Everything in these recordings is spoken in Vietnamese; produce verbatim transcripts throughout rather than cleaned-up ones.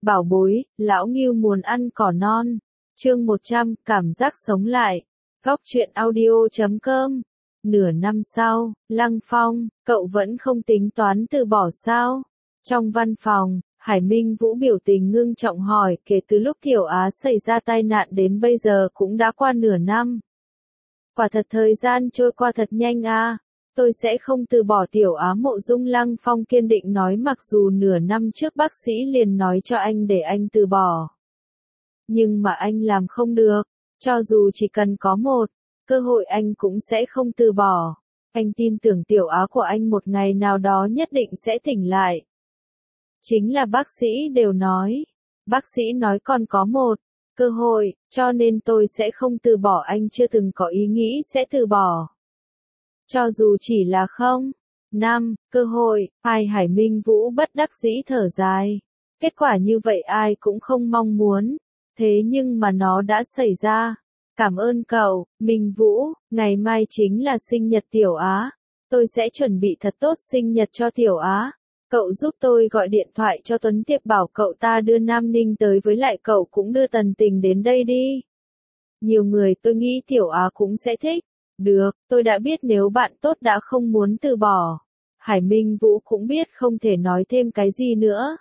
Bảo bối, lão Ngưu muốn ăn cỏ non. Chương một trăm, cảm giác sống lại. Góc truyện audio chấm com. Nửa năm sau, Lăng Phong, cậu vẫn không tính toán từ bỏ sao? Trong văn phòng, Hải Minh Vũ biểu tình ngưng trọng hỏi, kể từ lúc Tiểu Á xảy ra tai nạn đến bây giờ cũng đã qua nửa năm. Quả thật thời gian trôi qua thật nhanh à. Tôi sẽ không từ bỏ Tiểu Á. Mộ Dung Lăng Phong kiên định nói, mặc dù nửa năm trước bác sĩ liền nói cho anh để anh từ bỏ. Nhưng mà anh làm không được, cho dù chỉ cần có một cơ hội anh cũng sẽ không từ bỏ. Anh tin tưởng Tiểu Á của anh một ngày nào đó nhất định sẽ tỉnh lại. Chính là bác sĩ đều nói. Bác sĩ nói còn có một cơ hội, cho nên tôi sẽ không từ bỏ. Anh chưa từng có ý nghĩ sẽ từ bỏ. Cho dù chỉ là không, năm, cơ hội, ai Hải Minh Vũ bất đắc dĩ thở dài. Kết quả như vậy ai cũng không mong muốn, thế nhưng mà nó đã xảy ra. Cảm ơn cậu, Minh Vũ, ngày mai chính là sinh nhật Tiểu Á. Tôi sẽ chuẩn bị thật tốt sinh nhật cho Tiểu Á. Cậu giúp tôi gọi điện thoại cho Tuấn Tiệp bảo cậu ta đưa Nam Ninh tới, với lại cậu cũng đưa Tần Tình đến đây đi. Nhiều người tôi nghĩ Tiểu Á cũng sẽ thích. Được, tôi đã biết nếu bạn tốt đã không muốn từ bỏ. Hải Minh Vũ cũng biết không thể nói thêm cái gì nữa.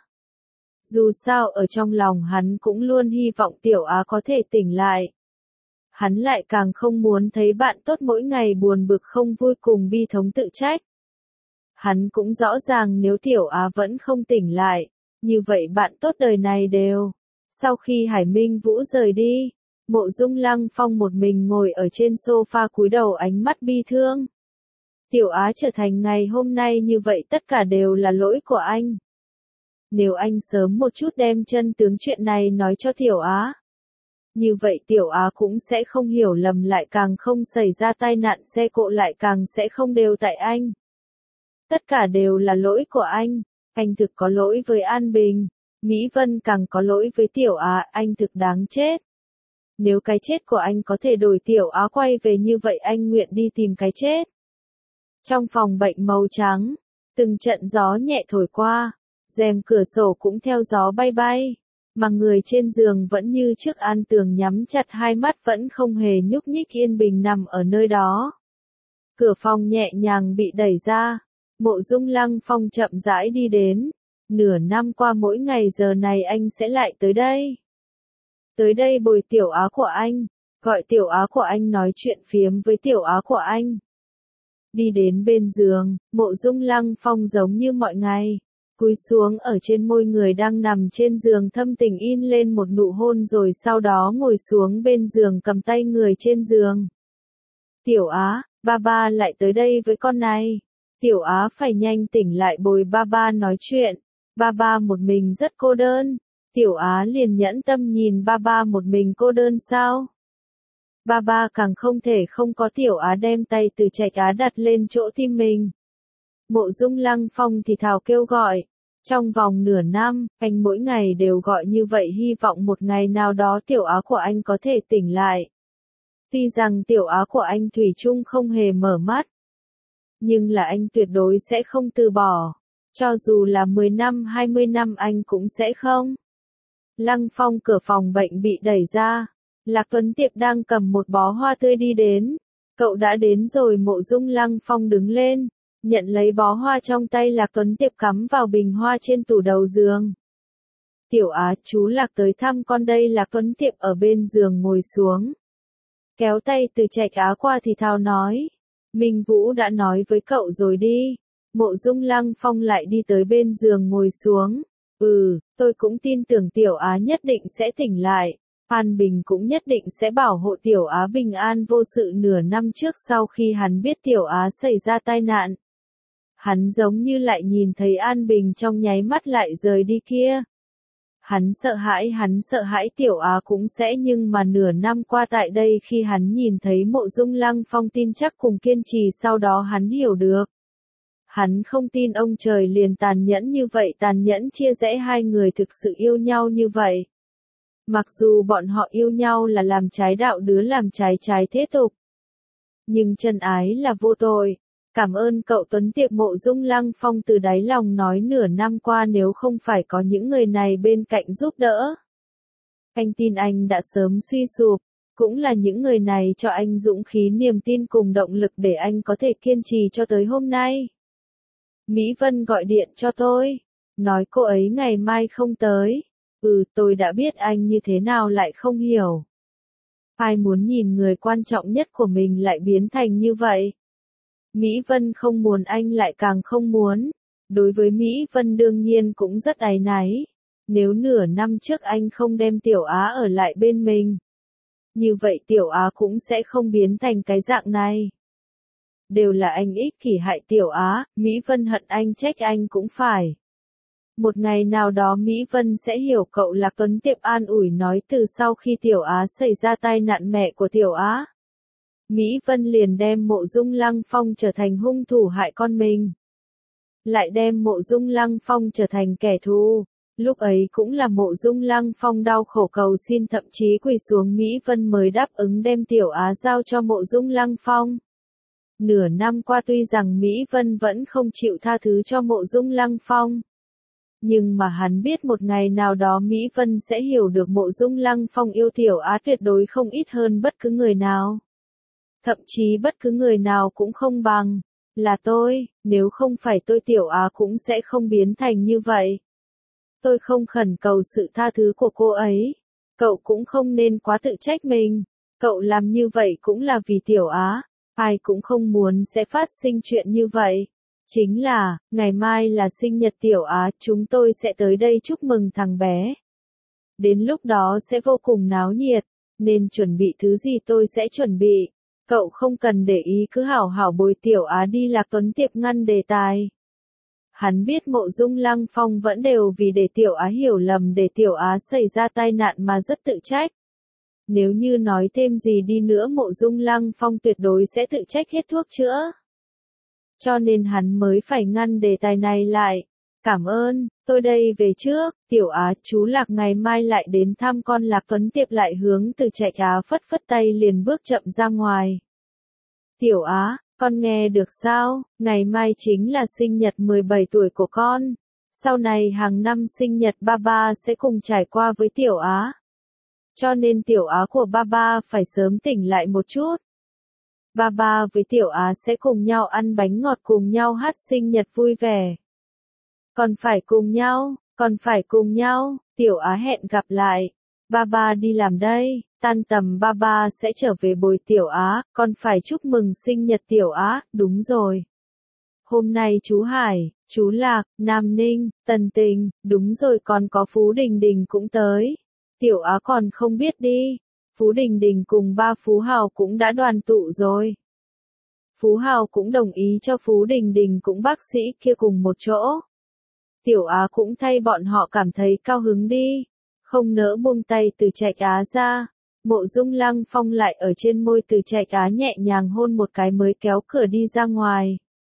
Dù sao ở trong lòng hắn cũng luôn hy vọng Tiểu Á có thể tỉnh lại. Hắn lại càng không muốn thấy bạn tốt mỗi ngày buồn bực không vui cùng bi thống tự trách. Hắn cũng rõ ràng nếu Tiểu Á vẫn không tỉnh lại, như vậy bạn tốt đời này đều. Sau khi Hải Minh Vũ rời đi, Mộ Dung Lăng Phong một mình ngồi ở trên sofa cúi đầu ánh mắt bi thương. Tiểu Á trở thành ngày hôm nay như vậy tất cả đều là lỗi của anh. Nếu anh sớm một chút đem chân tướng chuyện này nói cho Tiểu Á, như vậy Tiểu Á cũng sẽ không hiểu lầm, lại càng không xảy ra tai nạn xe cộ, lại càng sẽ không đều tại anh. Tất cả đều là lỗi của anh. Anh thực có lỗi với An Bình. Mỹ Vân càng có lỗi với Tiểu Á. Anh thực đáng chết. Nếu cái chết của anh có thể đổi Tiểu Á quay về, như vậy anh nguyện đi tìm cái chết. Trong phòng bệnh màu trắng, từng trận gió nhẹ thổi qua, rèm cửa sổ cũng theo gió bay bay, mà người trên giường vẫn như trước An Tường nhắm chặt hai mắt vẫn không hề nhúc nhích yên bình nằm ở nơi đó. Cửa phòng nhẹ nhàng bị đẩy ra, Mộ Dung Lăng Phong chậm rãi đi đến. Nửa năm qua mỗi ngày giờ này anh sẽ lại tới đây. Tới đây bồi Tiểu Á của anh, gọi Tiểu Á của anh, nói chuyện phiếm với Tiểu Á của anh. Đi đến bên giường, Mộ Dung Lăng Phong giống như mọi ngày, cúi xuống ở trên môi người đang nằm trên giường, thâm tình in lên một nụ hôn, rồi sau đó ngồi xuống bên giường cầm tay người trên giường. Tiểu Á, ba ba lại tới đây với con này. Tiểu Á phải nhanh tỉnh lại bồi ba ba nói chuyện. Ba ba một mình rất cô đơn. Tiểu Á liền nhẫn tâm nhìn ba ba một mình cô đơn sao? Ba ba càng không thể không có. Tiểu Á đem tay từ Trạch Á đặt lên chỗ tim mình. Mộ Dung Lăng Phong thì thào kêu gọi. Trong vòng nửa năm, anh mỗi ngày đều gọi như vậy, hy vọng một ngày nào đó Tiểu Á của anh có thể tỉnh lại. Tuy rằng Tiểu Á của anh thủy chung không hề mở mắt, nhưng là anh tuyệt đối sẽ không từ bỏ. Cho dù là mười năm hai mươi năm anh cũng sẽ không. Lăng Phong, cửa phòng bệnh bị đẩy ra. Lạc Tuấn Tiệp đang cầm một bó hoa tươi đi đến. Cậu đã đến rồi. Mộ Dung Lăng Phong đứng lên, nhận lấy bó hoa trong tay Lạc Tuấn Tiệp, cắm vào bình hoa trên tủ đầu giường. Tiểu Á, chú Lạc tới thăm con đây. Lạc Tuấn Tiệp ở bên giường ngồi xuống, kéo tay từ Trạch Á qua thì thào nói. Minh Vũ đã nói với cậu rồi đi. Mộ Dung Lăng Phong lại đi tới bên giường ngồi xuống. Ừ, tôi cũng tin tưởng Tiểu Á nhất định sẽ tỉnh lại. An Bình cũng nhất định sẽ bảo hộ Tiểu Á bình an vô sự. Nửa năm trước sau khi hắn biết Tiểu Á xảy ra tai nạn, hắn giống như lại nhìn thấy An Bình trong nháy mắt lại rời đi kia. Hắn sợ hãi, hắn sợ hãi Tiểu Á cũng sẽ, nhưng mà nửa năm qua tại đây khi hắn nhìn thấy Mộ Dung Lăng Phong tin chắc cùng kiên trì, sau đó hắn hiểu được. Hắn không tin ông trời liền tàn nhẫn như vậy, tàn nhẫn chia rẽ hai người thực sự yêu nhau như vậy. Mặc dù bọn họ yêu nhau là làm trái đạo, đứa làm trái trái thế tục, nhưng chân ái là vô tội. Cảm ơn cậu Tuấn Tiệp. Mộ Dung Lăng Phong từ đáy lòng nói, nửa năm qua nếu không phải có những người này bên cạnh giúp đỡ, anh tin anh đã sớm suy sụp. Cũng là những người này cho anh dũng khí, niềm tin cùng động lực để anh có thể kiên trì cho tới hôm nay. Mỹ Vân gọi điện cho tôi, nói cô ấy ngày mai không tới. Ừ, tôi đã biết, anh như thế nào lại không hiểu. Ai muốn nhìn người quan trọng nhất của mình lại biến thành như vậy? Mỹ Vân không muốn, anh lại càng không muốn. Đối với Mỹ Vân đương nhiên cũng rất áy náy. Nếu nửa năm trước anh không đem Tiểu Á ở lại bên mình, như vậy Tiểu Á cũng sẽ không biến thành cái dạng này. Đều là anh ích kỷ hại Tiểu Á, Mỹ Vân hận anh, trách anh cũng phải. Một ngày nào đó Mỹ Vân sẽ hiểu, cậu Lạc Tuấn Tiệp an ủi nói, từ sau khi Tiểu Á xảy ra tai nạn mẹ của Tiểu Á, Mỹ Vân liền đem Mộ Dung Lăng Phong trở thành hung thủ hại con mình. Lại đem Mộ Dung Lăng Phong trở thành kẻ thù. Lúc ấy cũng là Mộ Dung Lăng Phong đau khổ cầu xin, thậm chí quỳ xuống, Mỹ Vân mới đáp ứng đem Tiểu Á giao cho Mộ Dung Lăng Phong. Nửa năm qua tuy rằng Mỹ Vân vẫn không chịu tha thứ cho Mộ Dung Lăng Phong, nhưng mà hắn biết một ngày nào đó Mỹ Vân sẽ hiểu được Mộ Dung Lăng Phong yêu Tiểu Á tuyệt đối không ít hơn bất cứ người nào. Thậm chí bất cứ người nào cũng không bằng. Là tôi, nếu không phải tôi Tiểu Á cũng sẽ không biến thành như vậy. Tôi không khẩn cầu sự tha thứ của cô ấy. Cậu cũng không nên quá tự trách mình. Cậu làm như vậy cũng là vì Tiểu Á. Ai cũng không muốn sẽ phát sinh chuyện như vậy. Chính là, ngày mai là sinh nhật Tiểu Á, chúng tôi sẽ tới đây chúc mừng thằng bé. Đến lúc đó sẽ vô cùng náo nhiệt, nên chuẩn bị thứ gì tôi sẽ chuẩn bị. Cậu không cần để ý, cứ hảo hảo bồi Tiểu Á đi. Lạc Tuấn Tiệp ngăn đề tài. Hắn biết Mộ Dung Lăng Phong vẫn đều vì để Tiểu Á hiểu lầm, để Tiểu Á xảy ra tai nạn mà rất tự trách. Nếu như nói thêm gì đi nữa Mộ Dung Lăng Phong tuyệt đối sẽ tự trách hết thuốc chữa. Cho nên hắn mới phải ngăn đề tài này lại. Cảm ơn, tôi đây về trước. Tiểu Á, chú Lạc ngày mai lại đến thăm con. Lạc Tuấn Tiệp lại hướng từ Trạch Á phất phất tay liền bước chậm ra ngoài. Tiểu Á, con nghe được sao, ngày mai chính là sinh nhật mười bảy tuổi của con. Sau này hàng năm sinh nhật ba ba sẽ cùng trải qua với Tiểu Á. Cho nên Tiểu Á của ba ba phải sớm tỉnh lại một chút. Ba ba với Tiểu Á sẽ cùng nhau ăn bánh ngọt, cùng nhau hát sinh nhật vui vẻ. Còn phải cùng nhau, còn phải cùng nhau, Tiểu Á hẹn gặp lại. Ba ba đi làm đây, tan tầm ba ba sẽ trở về bồi Tiểu Á, con phải chúc mừng sinh nhật Tiểu Á, đúng rồi. Hôm nay chú Hải, chú Lạc, Nam Ninh, Tần Tình, đúng rồi, còn có Phú Đình Đình cũng tới. Tiểu Á còn không biết đi. Phú Đình Đình cùng ba Phú Hào cũng đã đoàn tụ rồi. Phú Hào cũng đồng ý cho Phú Đình Đình cũng bác sĩ kia cùng một chỗ. Tiểu Á cũng thay bọn họ cảm thấy cao hứng đi. Không nỡ buông tay từ Trạch Á ra. Mộ Dung Lăng Phong lại ở trên môi từ Trạch Á nhẹ nhàng hôn một cái mới kéo cửa đi ra ngoài.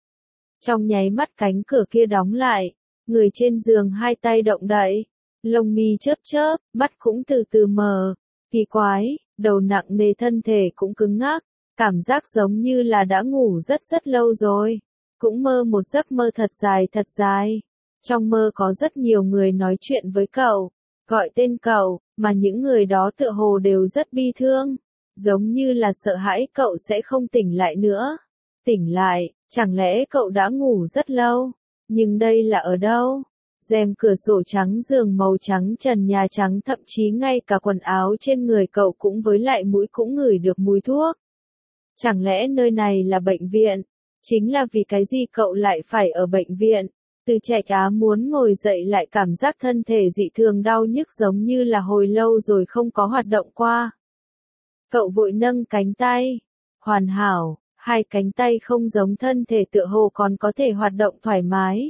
Trong nháy mắt cánh cửa kia đóng lại. Người trên giường hai tay động đậy. Lông mi chớp chớp, mắt cũng từ từ mở. Kỳ quái, đầu nặng nề, thân thể cũng cứng ngắc. Cảm giác giống như là đã ngủ rất rất lâu rồi. Cũng mơ một giấc mơ thật dài thật dài. Trong mơ có rất nhiều người nói chuyện với cậu, gọi tên cậu, mà những người đó tựa hồ đều rất bi thương. Giống như là sợ hãi cậu sẽ không tỉnh lại nữa. Tỉnh lại, chẳng lẽ cậu đã ngủ rất lâu? Nhưng đây là ở đâu? Rèm cửa sổ trắng, giường màu trắng, trần nhà trắng, thậm chí ngay cả quần áo trên người cậu cũng với lại mũi cũng ngửi được mùi thuốc. Chẳng lẽ nơi này là bệnh viện? Chính là vì cái gì cậu lại phải ở bệnh viện? Từ Trạch Á muốn ngồi dậy lại cảm giác thân thể dị thường đau nhức, giống như là hồi lâu rồi không có hoạt động qua. Cậu vội nâng cánh tay. Hoàn hảo, hai cánh tay không giống thân thể tựa hồ còn có thể hoạt động thoải mái.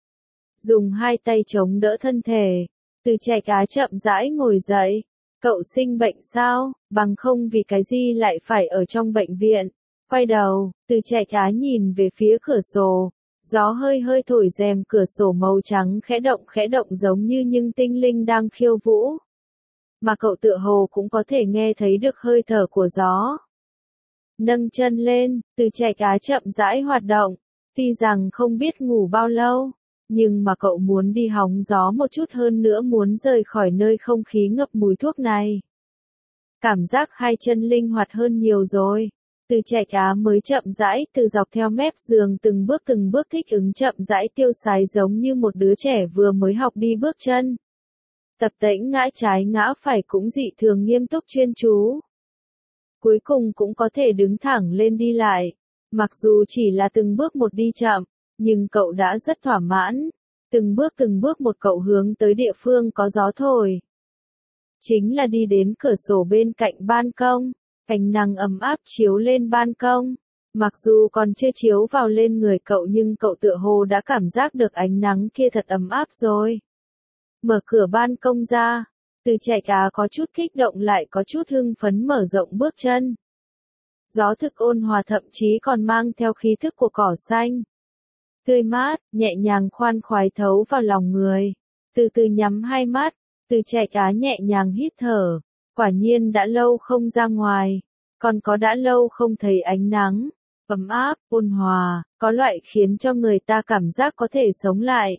Dùng hai tay chống đỡ thân thể. Từ Trạch Á chậm rãi ngồi dậy. Cậu sinh bệnh sao, bằng không vì cái gì lại phải ở trong bệnh viện. Quay đầu, Từ Trạch Á nhìn về phía cửa sổ. Gió hơi hơi thổi, rèm cửa sổ màu trắng khẽ động khẽ động giống như những tinh linh đang khiêu vũ. Mà cậu tựa hồ cũng có thể nghe thấy được hơi thở của gió. Nâng chân lên, từ chài cá chậm rãi hoạt động. Tuy rằng không biết ngủ bao lâu, nhưng mà cậu muốn đi hóng gió một chút, hơn nữa muốn rời khỏi nơi không khí ngập mùi thuốc này. Cảm giác hai chân linh hoạt hơn nhiều rồi. Từ chài cá mới chậm rãi từ dọc theo mép giường từng bước từng bước thích ứng chậm rãi tiêu sái giống như một đứa trẻ vừa mới học đi bước chân. Tập tễnh ngã trái ngã phải cũng dị thường nghiêm túc chuyên chú. Cuối cùng cũng có thể đứng thẳng lên đi lại. Mặc dù chỉ là từng bước một đi chậm, nhưng cậu đã rất thỏa mãn. Từng bước từng bước một cậu hướng tới địa phương có gió thổi. Chính là đi đến cửa sổ bên cạnh ban công. Ánh nắng ấm áp chiếu lên ban công. Mặc dù còn chưa chiếu vào lên người cậu nhưng cậu tựa hồ đã cảm giác được ánh nắng kia thật ấm áp rồi. Mở cửa ban công ra, từ chài cá có chút kích động lại có chút hưng phấn mở rộng bước chân. Gió thực ôn hòa thậm chí còn mang theo khí thức của cỏ xanh. Tươi mát, nhẹ nhàng khoan khoái thấu vào lòng người. Từ từ nhắm hai mắt, từ chài cá nhẹ nhàng hít thở. Quả nhiên đã lâu không ra ngoài, còn có đã lâu không thấy ánh nắng, ấm áp, ôn hòa, có loại khiến cho người ta cảm giác có thể sống lại.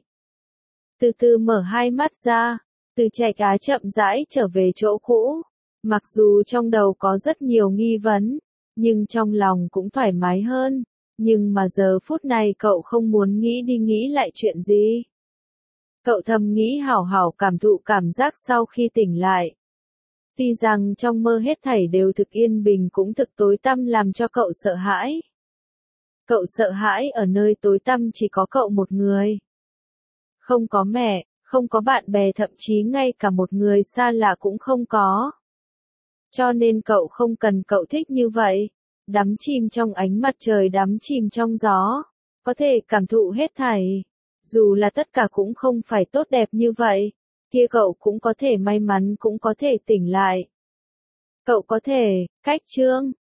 Từ từ mở hai mắt ra, từ chài cá chậm rãi trở về chỗ cũ. Mặc dù trong đầu có rất nhiều nghi vấn, nhưng trong lòng cũng thoải mái hơn. Nhưng mà giờ phút này cậu không muốn nghĩ đi nghĩ lại chuyện gì. Cậu thầm nghĩ hảo hảo cảm thụ cảm giác sau khi tỉnh lại. Tuy rằng trong mơ hết thảy đều thực yên bình cũng thực tối tăm làm cho cậu sợ hãi. Cậu sợ hãi ở nơi tối tăm chỉ có cậu một người. Không có mẹ, không có bạn bè, thậm chí ngay cả một người xa lạ cũng không có. Cho nên cậu không cần, cậu thích như vậy. Đắm chìm trong ánh mặt trời, đắm chìm trong gió. Có thể cảm thụ hết thảy. Dù là tất cả cũng không phải tốt đẹp như vậy. Kia cậu cũng có thể may mắn, cũng có thể tỉnh lại. Cậu có thể, cách chương.